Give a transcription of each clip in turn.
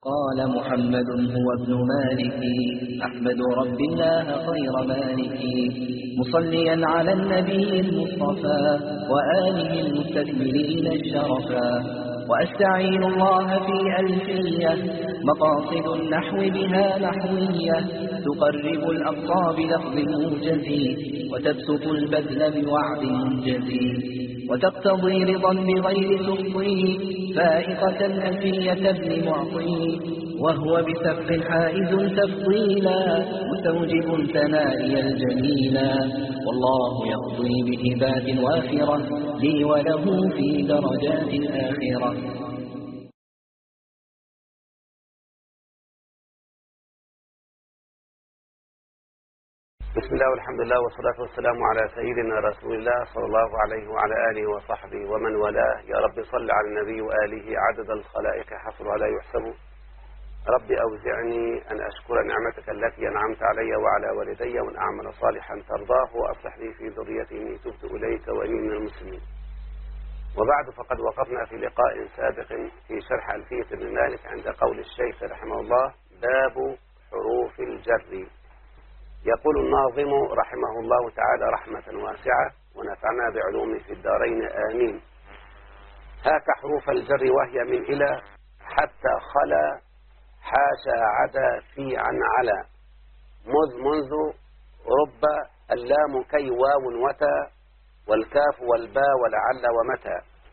قال محمد هو ابن مالك أحمد رب الله خير مالك مصليا على النبي المصطفى وآله المستكملين الشرفا وأستعين الله في ألفية مقاصد النحو بها نحوية تقرب الأقصى بلفظ موجز وتبسط البذل بوعد منجز وتقتضي رضا بغير سخط فائقة ألفية ابن معطي وهو بسبق حائز تفضيلا مستوجب ثنائي الجميلا والله يقضي بهبات وافرة لي وله في درجات الآخرة. بسم الله والحمد لله والصلاة والسلام على سيدنا رسول الله صلى الله عليه وعلى آله وصحبه ومن والاه. يا رب صل على النبي وآله عدد الخلائق حصرها لا يحسب. رب أوزعني أن أشكر نعمتك التي أنعمت علي وعلى والدي وأن أعمل صالحا ترضاه وأصلح لي في ذريتي إني تبت إليك وإني من المسلمين. وبعد فقد وقفنا في لقاء سابق في شرح ألفية ابن مالك عند قول الشيخ رحمه الله باب حروف الجر. يقول الناظم رحمه الله تعالى رحمة واسعة ونفعنا بعلومه في الدارين آمين. هاك حروف الجر وهي من إلى حتى خلا حاشا عدا في عن على منذ رب اللام كي واو وتا والكاف والباء ولعل ومتى.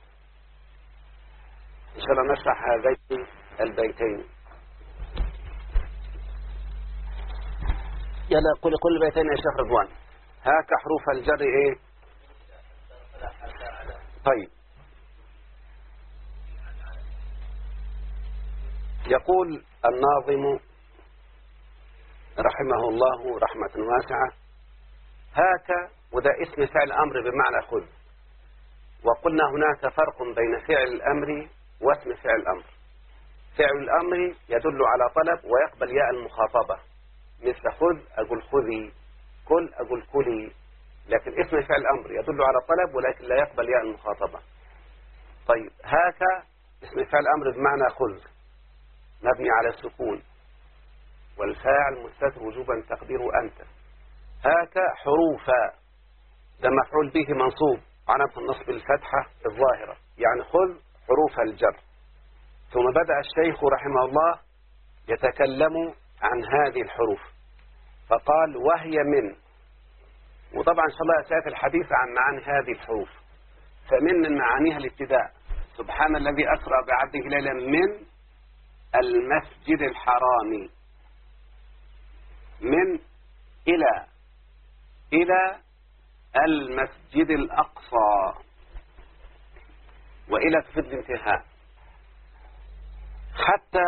إن شاء الله نشرح هذين البيتين. يلا كل بيتين يا شيخ رضوان. هاك حروف الجر ايه؟ طيب يقول الناظم رحمه الله رحمة واسعة هاك، وده اسم فعل أمر بمعنى خذ. وقلنا هناك فرق بين فعل الأمر واسم فعل الأمر. فعل الأمر يدل على طلب ويقبل ياء المخاطبة، مثل خذ أقول خذي، كل أقول كلي. لكن اسم فعل الأمر يدل على الطلب ولكن لا يقبل ياء المخاطبة. طيب هاك اسم فعل الأمر بمعنى خذ مبني على السكون والفاعل مستتر وجوبا تقديره أنت. هاك حروفا ده مفعول به منصوب علامة النصب الفتحة الظاهرة، يعني خذ حروف الجر. ثم بدأ الشيخ رحمه الله يتكلم عن هذه الحروف فقال وهي من. وطبعا إن شاء الله سيأتي الحديث عن معاني هذه الحروف. فمن معانيها الابتداء، سبحان الذي أسرى بعبده ليلا من المسجد الحرام، من إلى المسجد الأقصى، وإلى تفيد الانتهاء. حتى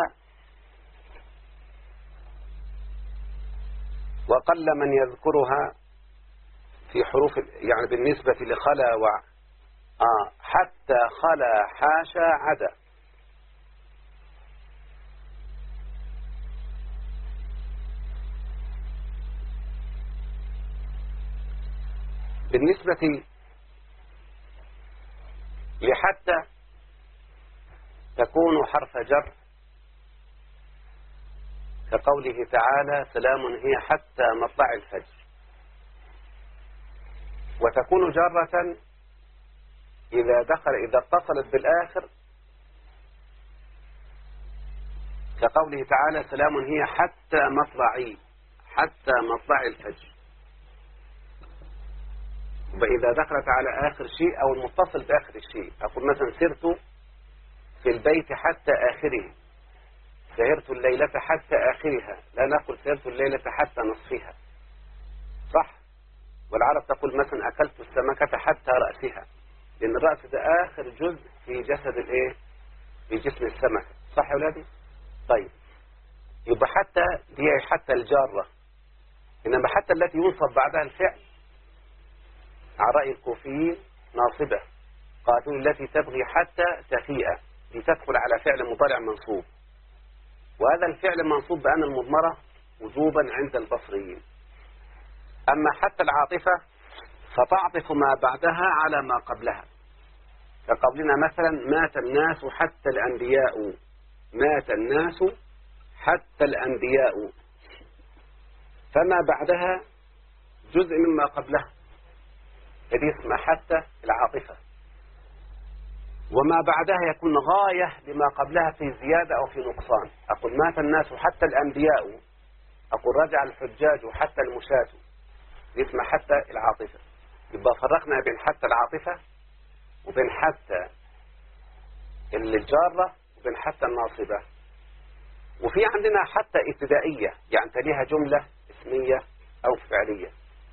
وقل من يذكرها في حروف يعني بالنسبة لخلا حتى خلا حاشا عدا. بالنسبة لحتى تكون حرف جر كقوله تعالى سلام هي حتى مطلع الفجر، وتكون جارة إذا اتصلت بالآخر كقوله تعالى سلام هي حتى مطلع الفجر. وإذا دخلت على آخر شيء أو المتصل بآخر الشيء، أقول مثلا سرت في البيت حتى آخره، سهرت الليلة حتى آخرها، لا نقول سهرت الليلة حتى نصفها، صح؟ والعرب تقول مثلا أكلت السمكة حتى رأسها، لأن الرأس ده آخر جزء في جسد الإيه؟ في جسم السمكة، صح يا أولادي؟ طيب يبقى حتى دي حتى الجارة، إنما حتى التي ينصب بعدها الفعل على رأي الكوفيين ناصبة، قاتل التي تبغي حتى تفيء، لتدخل على فعل مضارع منصوب، وهذا الفعل منصوب بأن المضمرة وجوبا عند البصريين. أما حتى العاطفة فتعطف ما بعدها على ما قبلها، كقولنا مثلا مات الناس حتى الأنبياء، مات الناس حتى الأنبياء، فما بعدها جزء مما قبلها، هذه اسمها حتى العاطفة، وما بعدها يكون غاية لما قبلها في زيادة أو في نقصان. أقول مات الناس حتى الأنبياء، أقول رجع الحجاج حتى المشاة، اسمها حتى العاطفة. يبقى فرقنا بين حتى العاطفة وبين حتى الجارة وبين حتى الناصبة. وفي عندنا حتى ابتدائية، يعني تليها جملة اسمية أو فعلية،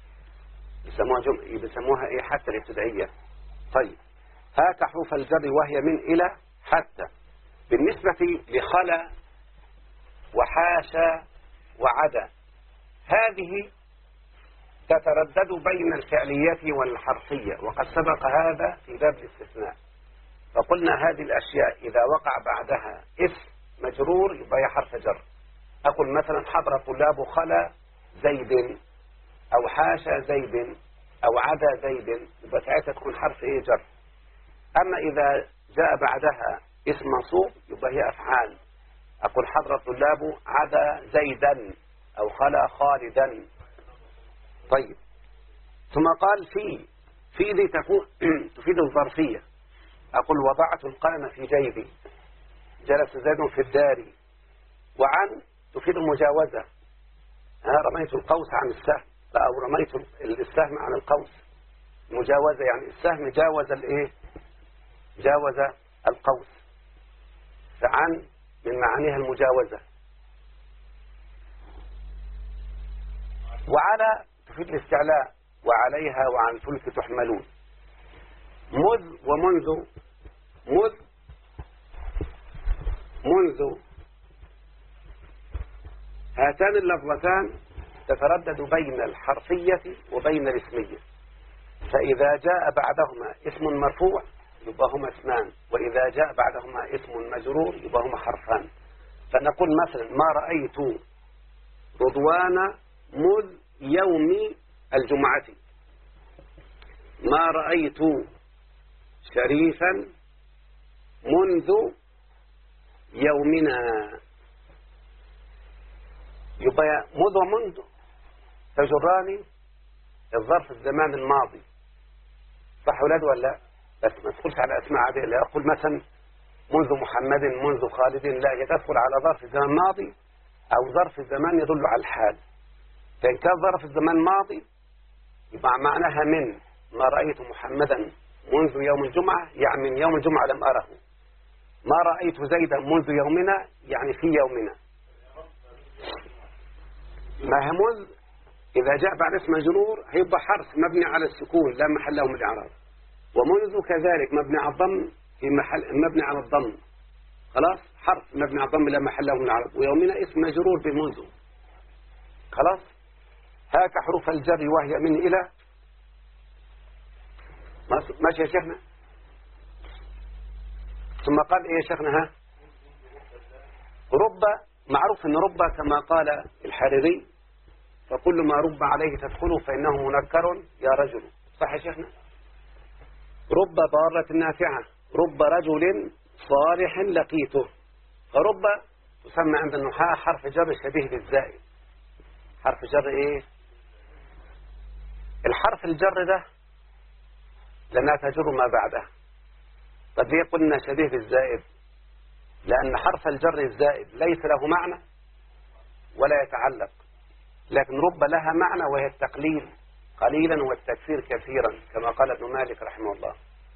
بيسموها إيه؟ حتى الابتدائية. طيب هاك حروف الجر وهي من إلى حتى. بالنسبة لخلا وحاشا وعدا، هذه تتردد بين الفعلية والحرفية، وقد سبق هذا في باب الاستثناء، فقلنا هذه الأشياء إذا وقع بعدها اسم مجرور يبقى هي حرف جر. أقول مثلا حضر طلاب خلا زيد، أو حاشا زيد، أو عدا زيد، يبقى ساعتها تكون حرف إيه؟ جر. أما إذا جاء بعدها اسم منصوب يبقى هي أفعال. أقول حضر الطلاب عدا زيدا، أو خلا خالدا. طيب ثم قال في دي تكون تفيد الظرفية. أقول وضعت القلم في جيبي، جلس زيد في الدار. وعن تفيد المجاوزة، رميت القوس عن السهم، أو رميت السهم عن القوس. مجاوزة يعني السهم جاوز الايه؟ جاوز القوس. فعن من معانيها المجاوزة. وعلى تفيد الاستعلاء، وعليها وعن الفلك تحملون. مذ ومنذ، منذ هاتان اللفظتان تتردد بين الحرفية وبين الاسمية، فإذا جاء بعدهما اسم مرفوع يبقى هما اسمان، وإذا جاء بعدهما اسم مجرور يبقى هما حرفان. فنقول مثلا ما رأيت رضوان مذ يوم الجمعة، ما رأيت شريفا منذ يومنا. يبقى مذ ومنذ تجران الظرف الزمان الماضي، صح ولاد ولا؟ بس ما تدخلش على أسماء عادية. لا أقول مثلا منذ محمد، منذ خالد، لا، هي تدخل على ظرف الزمان ماضي أو ظرف الزمان يدل على الحال. فإن كان ظرف الزمان ماضي يبقى معناها من ما رأيت محمدا منذ يوم الجمعة، يعني من يوم الجمعة لم أره. ما رأيت زيدا منذ يومنا، يعني في يومنا. ما همذ إذا جاء بعد اسم مجرور هيبقى حرف مبني على السكون لا محل له من الإعراب، ومنذ كذلك مبني على الضم في محل مبني على الضم، خلاص، حرف مبني على الضم لا محل له من الإعراب. ويومنا اسم مجرور بمنذ، خلاص. هاك حروف الجر وهي من إلى. ماشي يا شيخنا؟ ثم قال إيه يا شيخنا؟ ها رب، معروف أن رب كما قال الحريري فكل ما رب عليه تدخله فإنه منكر يا رجل، صح يا شيخنا؟ رب ضارة نافعة، رب رجل صالح لقيته. فرب تسمى عند النحاة حرف جر شبيه بالزائد. حرف جر إيه؟ الحرف الجر ده لأنها تجر ما بعده. طب ليه قلنا شبيه بالزائد؟ لأن حرف الجر الزائد ليس له معنى ولا يتعلق، لكن رب لها معنى وهي التقليل قليلا والتكثير كثيرا كما قال ابن مالك رحمه الله.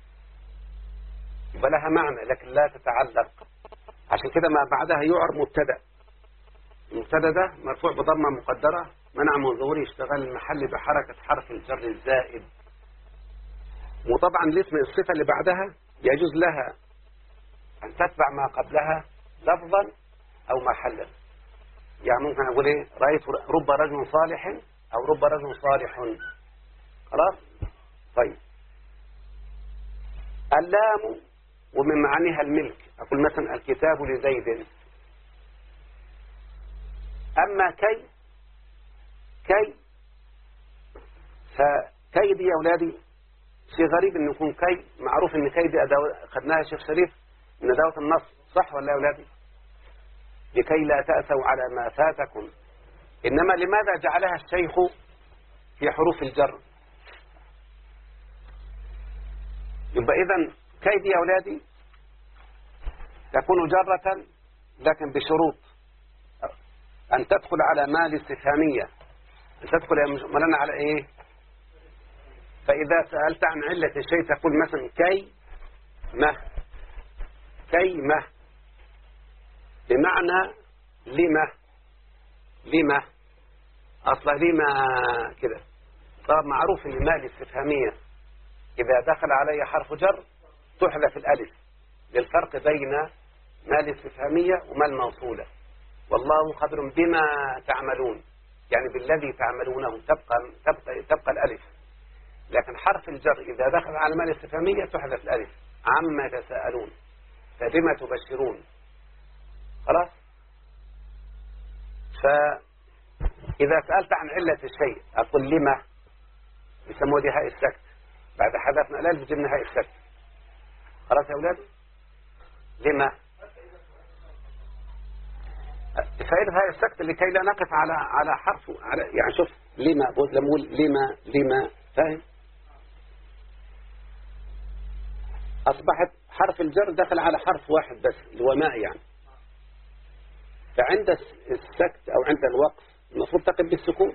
يبقى لها معنى لكن لا تتعلق، عشان كده ما بعدها يعرب مبتدا. المبتدا ده مرفوع بضمه مقدره منع من ظهوره يشتغل المحل بحركه حرف الجر الزائد. وطبعا الاسم الصفه اللي بعدها يجوز لها أن تتبع ما قبلها لفظا أو محلا. يعني ممكن أقول إيه؟ رأيت رب رجل صالح أو رب رجل صالح، خلاص؟ طيب اللام ومن معانيها الملك، أقول مثلا الكتاب لزيد. أما كي فكي دي يا أولادي شيء غريب أن يكون كي، معروف أن كي دي خدناها شيخ شريف من أدوات النصب، صح ولا يا أولادي؟ لكي لا تأسوا على ما فاتكم. إنما لماذا جعلها الشيخ في حروف الجر؟ يبقى إذن كي دي يا أولادي تكون جرة لكن بشروط أن تدخل على ما الاستفهامية، أن تدخل يا مولانا على إيه؟ فإذا سألت عن علة الشيء تقول مثلا كي ما، كي ما بمعنى لما أصلا لما كده. طب معروف أن ما الاستفهامية إذا دخل علي حرف جر تحذف الألف للفرق بين ما الاستفهامية وما الموصولة. والله خبر بما تعملون، يعني بالذي تعملونه تبقى الألف. لكن حرف الجر إذا دخل على ما الاستفهامية تحذف الألف. عما يتساءلون، فبما تبشرون. خلاص. فإذا سألت عن علة الشيء أقول لما، يسموه دي هاء السكت، بعد حذفنا الألف جبنا هاء السكت. خلاص يا أولاد. لما فائدة هاء السكت لكي لا نقف على حرف، على يعني شوف لما لما نقول لما فاهم؟ أصبحت حرف الجر دخل على حرف واحد بس اللي هو ماء يعني. فعند السكت أو عند الوقف المفروض تقف بالسكون.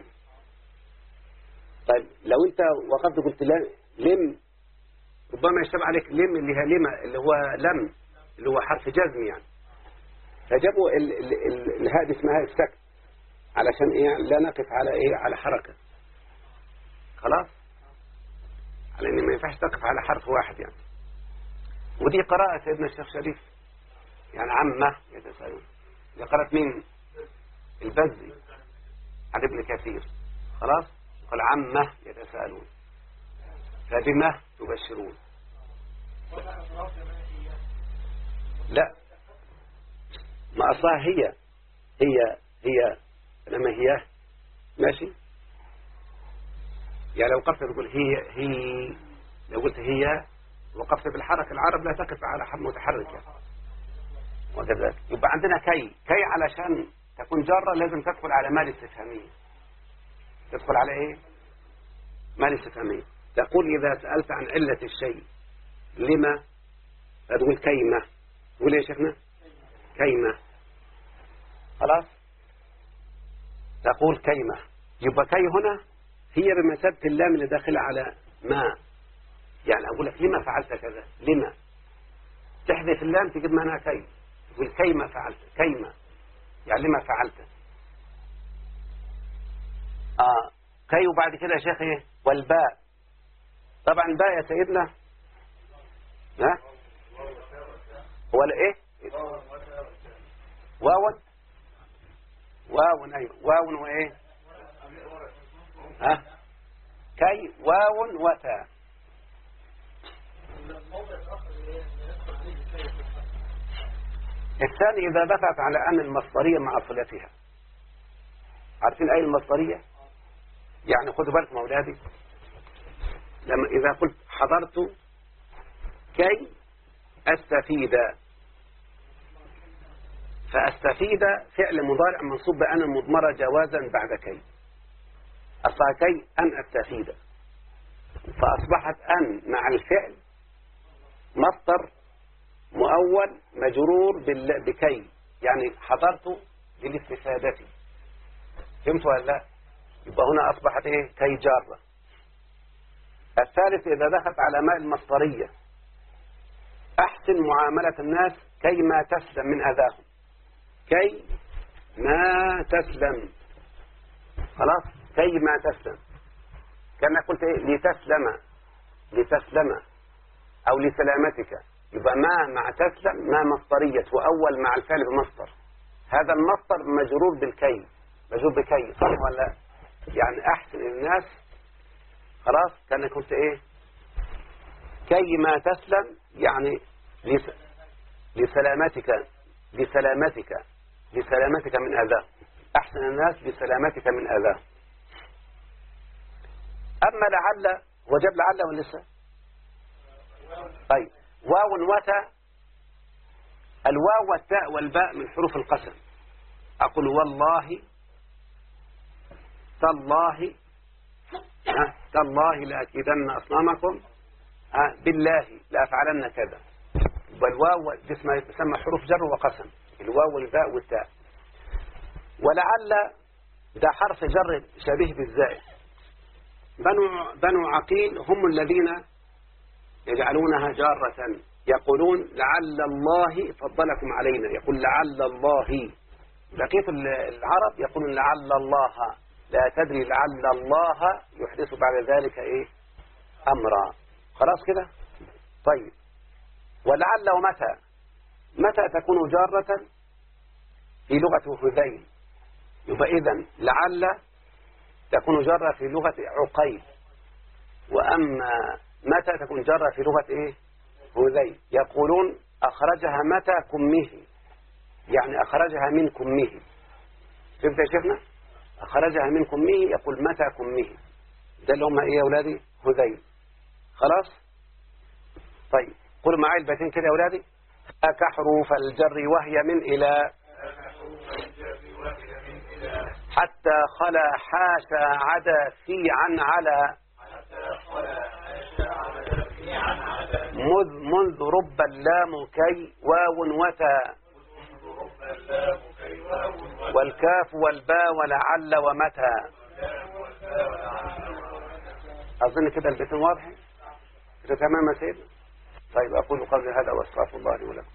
طيب لو أنت وقفت قلت لم، ربما يشتبه عليك لم اللي هي لما اللي هو لم اللي هو حرف جزم يعني. فجابوا هذه اسمها السكت علشان إيه؟ لا نقف على إيه؟ على حركة. خلاص؟ على إن ما ينفعش تقف على حرف واحد يعني. ودي قراءة سيدنا الشيخ شريف يعني عامة يتساءلون. دي قراءة مين؟ البزي عن ابن كثير. خلاص؟ قال عامة يتساءلون فبما تبشرون. لا ما أصلها هي لما هي ماشي يعني. لو وقفت تقول هي لو قلت هي وقفت بالحركة العرب لا تقف على حرف متحركة وكذلك. يبقى عندنا كي علشان تكون جارة لازم تدخل على ما الاستفهامية. تدخل على ايه؟ ما الاستفهامية. تقول إذا سألت عن علة الشيء لما تقول كيما. تقول ايه يا شيخنا؟ كيما. خلاص. تقول كيما. يبقى كي هنا هي بمثابة اللام اللي داخل على ما. يعني أقول لك لما فعلت كذا؟ لما تحذف اللام تجيب معناها كي. تقول كيما فعلت، كيما يعني لما فعلت. كي. وبعد كده يا شيخ ايه؟ والباء. طبعا الباء يا سيدنا ها هو ايه؟ واو ايوه واو وايه؟ ها كي واو وتاء. الثاني إذا دفعت على أن المصدرية مع صلتها. عارفين أي المصدرية؟ يعني خدوا بالكم أولادي، لما إذا قلت حضرت كي أستفيد، فأستفيد فعل مضارع منصوب بأن المضمرة جوازا بعد كي. أصلا كي أن أستفيد، فأصبحت أن مع الفعل مصدر مؤول مجرور بكي، يعني حضرت للاستفادة. فهمت ولا لا؟ يبقى هنا أصبحت إيه؟ كي جارة. الثالث إذا دخلت على ماء المصدرية أحسن معاملة الناس كي ما تسلم من أذاهم. كي ما تسلم. خلاص. كي ما تسلم كأنك قلت إيه؟ لتسلم أو لسلامتك. يبقى ما مع تسلم ما مصدرية وأول مع الفعل بمصدر. هذا المصدر مجرور بالكي، مجرور بكي. صح ولا لا؟ يعني أحسن الناس. خلاص. كأنك قلت إيه؟ كي ما تسلم يعني لسلامتك من أذاه. أحسن الناس لسلامتك من أذاه. أما لعل وجب لعل ولسه. طيب واو وتاء. الواو والتاء والباء من حروف القسم. أقول والله تالله لأكيدن أصنامكم بالله لأفعلن كذا. والواو تسمى حروف جر وقسم، الواو والباء والتاء. ولعل ده حرف جر شبيه بالزائد. بنو عقيل هم الذين يجعلونها جارة، يقولون لعل الله فضلكم علينا، يقول لعل الله. بقية العرب يقولون لعل الله، لا تدري لعل الله يحدث بعد ذلك إيه أمرا. خلاص كده. طيب، ولعل ومتى تكون جارة في لغة هذيل؟ يبقى إذن لعل تكون جارة في لغة عقيل، وأما متى تكون جارة في لغة إيه هذيل. يقولون أخرجها متى كمه، يعني أخرجها من كمه. فهمت يا شيخنا؟ أخرجها من كمه، يقول متى كمه. ده اللي هم إيه يا أولادي؟ هذيل. خلاص. طيب قولوا معايا البيتين كده يا أولادي. كحروف الجر وهي من إلى حتى خلا حاشا عدا في عن على منذ رب اللام كي واو وتا والكاف والباء ولعل ومتى. أظن كده البيتين واضحين كده تمام يا سيدي. طيب أقول قولي هذا واستغفر الله لي ولكم.